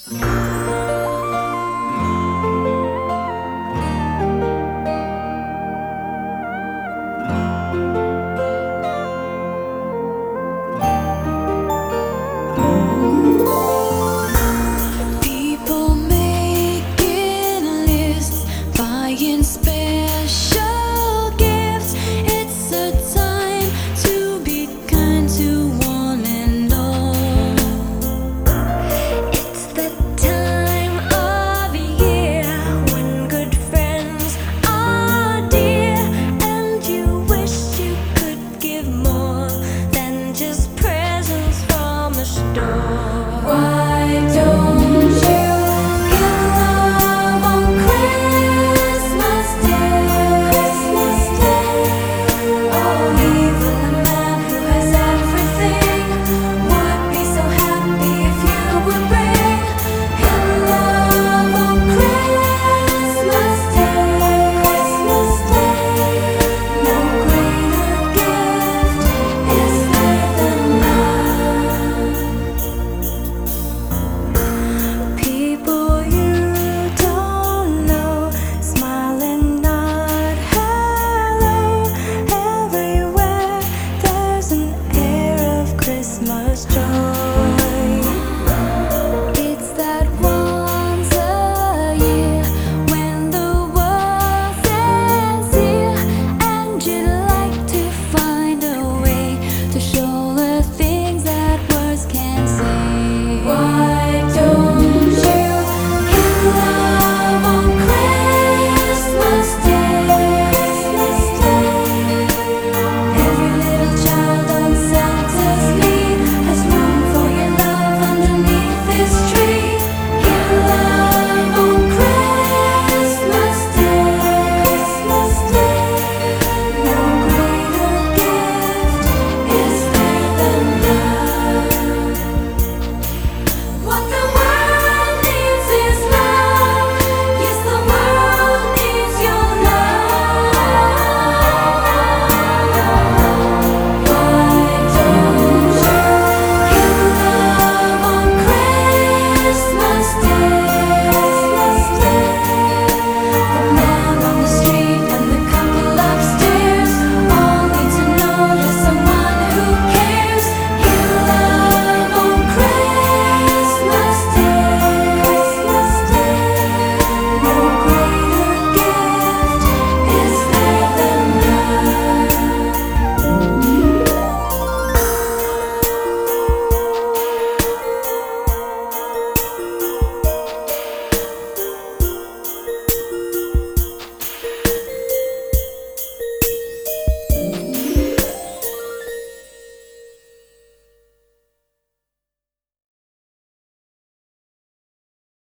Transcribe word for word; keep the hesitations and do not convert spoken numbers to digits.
People making lists, buying special gifts. It's a time to be kind to one and all. It's the time of year when good friends are dear, and you wish you could give more than just presents from a store.